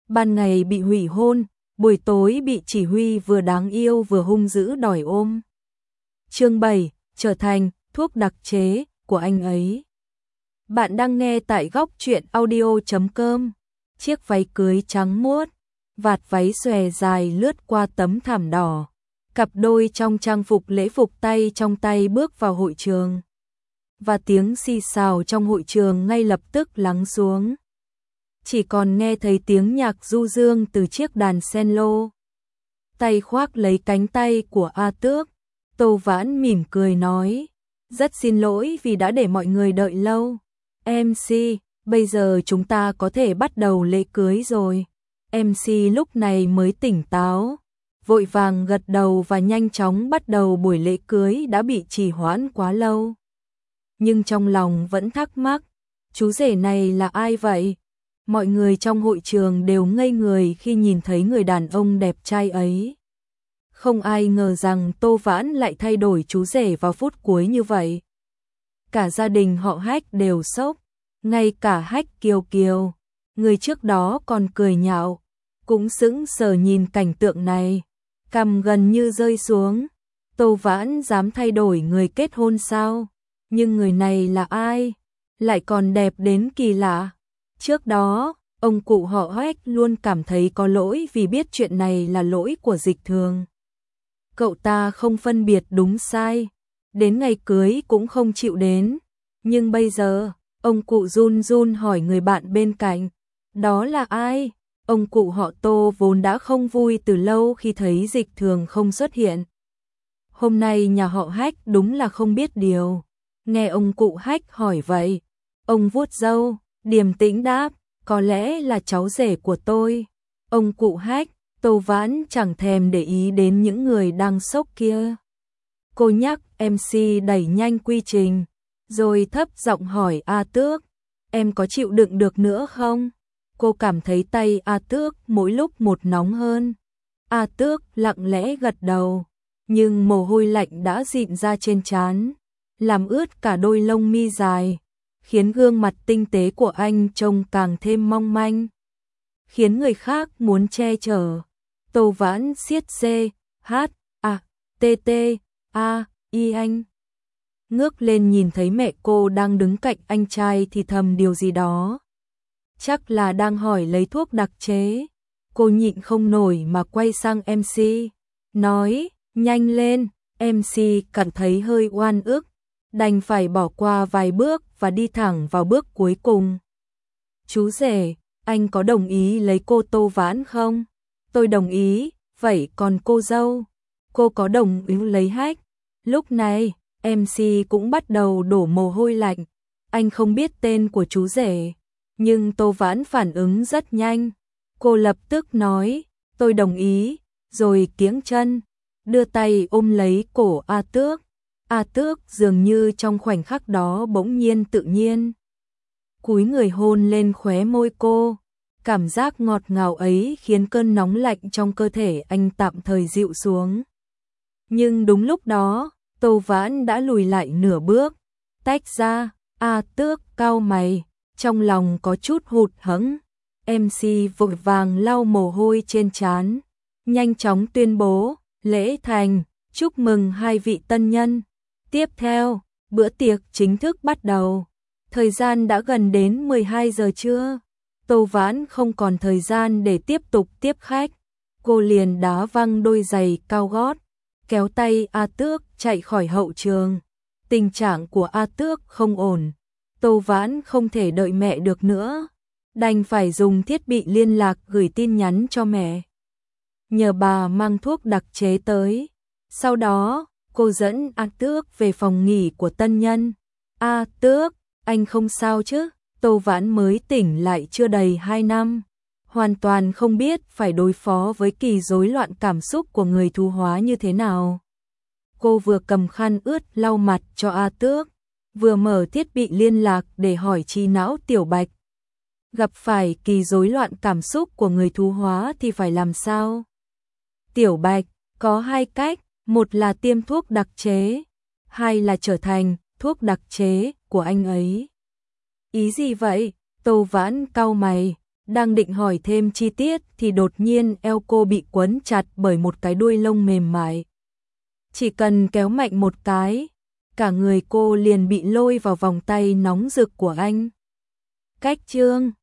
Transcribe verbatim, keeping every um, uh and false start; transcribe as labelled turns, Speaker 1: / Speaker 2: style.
Speaker 1: ban ngày bị hủy hôn, buổi tối bị chỉ huy vừa đáng yêu vừa hung dữ đòi ôm. Chương bảy, trở thành thuốc đặc chế của anh ấy. Bạn đang nghe tại góc truyện audio chấm com. Chiếc váy cưới trắng muốt, vạt váy xòe dài lướt qua tấm thảm đỏ. Cặp đôi trong trang phục lễ phục tay trong tay bước vào hội trường. Và tiếng xì xào trong hội trường ngay lập tức lắng xuống. Chỉ còn nghe thấy tiếng nhạc du dương từ chiếc đàn cello. Tay khoác lấy cánh tay của A Tước, Tô Vãn mỉm cười nói, rất xin lỗi vì đã để mọi người đợi lâu. em xê, bây giờ chúng ta có thể bắt đầu lễ cưới rồi. em xê lúc này mới tỉnh táo, vội vàng gật đầu và nhanh chóng bắt đầu buổi lễ cưới đã bị trì hoãn quá lâu. Nhưng trong lòng vẫn thắc mắc, chú rể này là ai vậy? Mọi người trong hội trường đều ngây người khi nhìn thấy người đàn ông đẹp trai ấy. Không ai ngờ rằng Tô Vãn lại thay đổi chú rể vào phút cuối như vậy. Cả gia đình họ Hách đều sốc, ngay cả Hách Kiều Kiều, người trước đó còn cười nhạo, cũng sững sờ nhìn cảnh tượng này, cằm gần như rơi xuống. Tô Vãn dám thay đổi người kết hôn sao? Nhưng người này là ai? Lại còn đẹp đến kỳ lạ. Trước đó, ông cụ họ Hách luôn cảm thấy có lỗi vì biết chuyện này là lỗi của Dịch Thường. Cậu ta không phân biệt đúng sai, đến ngày cưới cũng không chịu đến. Nhưng bây giờ, ông cụ run run hỏi người bạn bên cạnh, đó là ai? Ông cụ họ Tô vốn đã không vui từ lâu khi thấy Dịch Thường không xuất hiện. Hôm nay nhà họ Hách đúng là không biết điều. Nghe ông cụ Hách hỏi vậy, ông vuốt râu, điềm tĩnh đáp, có lẽ là cháu rể của tôi. Ông cụ Hách, Tô Vãn chẳng thèm để ý đến những người đang sốc kia. Cô nhắc em xê đẩy nhanh quy trình, rồi thấp giọng hỏi A Tước, em có chịu đựng được nữa không? Cô cảm thấy tay A Tước mỗi lúc một nóng hơn. A Tước lặng lẽ gật đầu, nhưng mồ hôi lạnh đã dịn ra trên trán, làm ướt cả đôi lông mi dài, khiến gương mặt tinh tế của anh trông càng thêm mong manh, khiến người khác muốn che chở. Tô Vãn siết C, H, A, T, T, A, I anh. Ngước lên nhìn thấy mẹ cô đang đứng cạnh anh trai thì thầm điều gì đó. Chắc là đang hỏi lấy thuốc đặc chế. Cô nhịn không nổi mà quay sang em xê, nói, nhanh lên. em xê cảm thấy hơi oan ức, đành phải bỏ qua vài bước và đi thẳng vào bước cuối cùng. Chú rể, anh có đồng ý lấy cô Tô Vãn không? Tôi đồng ý, vậy còn cô dâu? Cô có đồng ý lấy Hách? Lúc này, em xê cũng bắt đầu đổ mồ hôi lạnh. Anh không biết tên của chú rể, nhưng Tô Vãn phản ứng rất nhanh. Cô lập tức nói, tôi đồng ý, rồi kiếng chân, đưa tay ôm lấy cổ A Tước. A Tước dường như trong khoảnh khắc đó bỗng nhiên tự nhiên cúi người hôn lên khóe môi cô. Cảm giác ngọt ngào ấy khiến cơn nóng lạnh trong cơ thể anh tạm thời dịu xuống. Nhưng đúng lúc đó, Tô Vãn đã lùi lại nửa bước, tách ra. A Tước cau mày, trong lòng có chút hụt hẫng. em xê vội vàng lau mồ hôi trên trán, nhanh chóng tuyên bố, lễ thành, chúc mừng hai vị tân nhân. Tiếp theo, bữa tiệc chính thức bắt đầu. Thời gian đã gần đến mười hai giờ trưa. Tô Vãn không còn thời gian để tiếp tục tiếp khách. Cô liền đá văng đôi giày cao gót, kéo tay A Tước chạy khỏi hậu trường. Tình trạng của A Tước không ổn. Tô Vãn không thể đợi mẹ được nữa, đành phải dùng thiết bị liên lạc gửi tin nhắn cho mẹ, nhờ bà mang thuốc đặc chế tới. Sau đó, cô dẫn A Tước về phòng nghỉ của tân nhân. A Tước, anh không sao chứ? Tô Vãn mới tỉnh lại chưa đầy hai năm, hoàn toàn không biết phải đối phó với kỳ rối loạn cảm xúc của người thu hóa như thế nào. Cô vừa cầm khăn ướt lau mặt cho A Tước, vừa mở thiết bị liên lạc để hỏi trí não Tiểu Bạch. Gặp phải kỳ rối loạn cảm xúc của người thu hóa thì phải làm sao? Tiểu Bạch, có hai cách, một là tiêm thuốc đặc chế, hai là trở thành thuốc đặc chế của anh ấy. Ý gì vậy? Tô Vãn cau mày, Đang định hỏi thêm chi tiết thì đột nhiên eo cô bị quấn chặt bởi một cái đuôi lông mềm mại. Chỉ cần kéo mạnh một cái, cả người cô liền bị lôi vào vòng tay nóng rực của anh. Cách chương